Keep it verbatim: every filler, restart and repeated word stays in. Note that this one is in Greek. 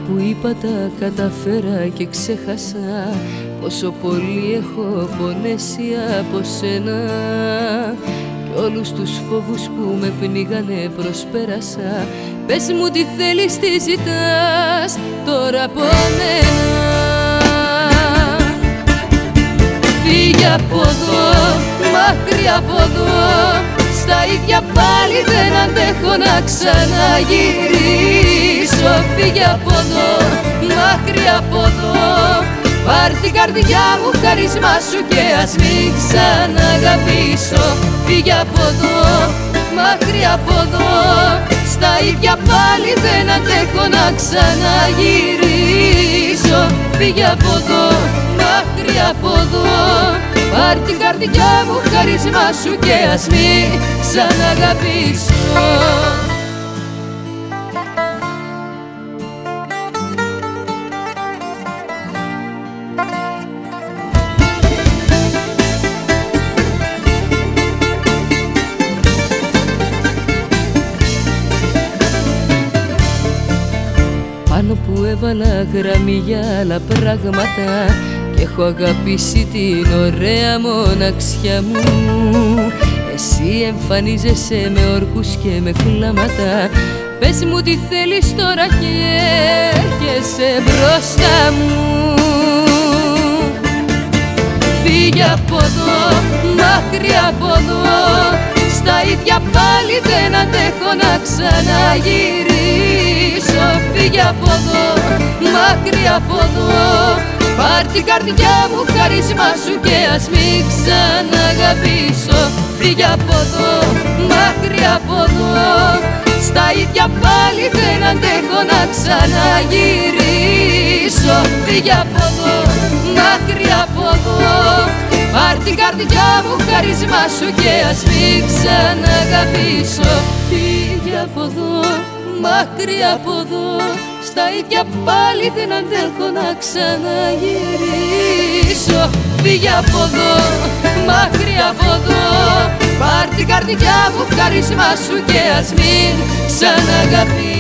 που είπα τα καταφέρα και ξέχασα πόσο πολύ έχω πονέσει από σένα. Κι όλους τους φόβους που με πνίγανε προσπέρασα. Πες μου τι θέλεις, τι ζητάς τώρα από μένα. Φύγε από εδώ, μακριά από εδώ, στα ίδια πάλι δεν αντέχω να ξαναγυρίσω. Φύγε από εδώ, μακριά από εδώ, πάρ' την καρδιά μου, χαρισμά σου και ας μην ξαναγαπήσω. Φύγε από εδώ, μακριά από εδώ, στα ίδια πάλι δεν αντέχω να ξαναγυρίσω. Φύγε από εδώ, μακριά από εδώ, πάρ' την καρδιά μου, χαρισμά σου και ας μην ξαναγαπήσω. Πάνω που έβαλα γραμμή για άλλα πράγματα κι έχω αγαπήσει την ωραία μοναξιά μου. Εσύ εμφανίζεσαι με όρκους και με κλάματα. Πες μου τι θέλεις τώρα και έρχεσαι μπροστά μου. Φύγε από εδώ, μακριά από εδώ, στα ίδια πάλι δεν αντέχω να ξαναγυρίσω. Φύγε από εδώ, μακριά από εδώ, πάρ' την καρδιά μου, χαρισμά σου και ας μην ξαναγαπήσω. Φύγε από εδώ, μακριά από εδώ, στα ίδια πάλι δεν αντέχω να ξαναγυρίσω. Φύγε από εδώ, μακριά από εδώ, πάρ' την καρδιά μου, χαρισμά σου και ας μην ξαναγαπήσω. Φύγε από εδώ, μακριά από εδώ, στα ίδια πάλι δεν αντέχω να ξαναγυρίσω. Φύγε από εδώ, μακριά από εδώ, πάρ' την καρδιά μου, χαρισμά σου και ας μην ξαναγαπήσω.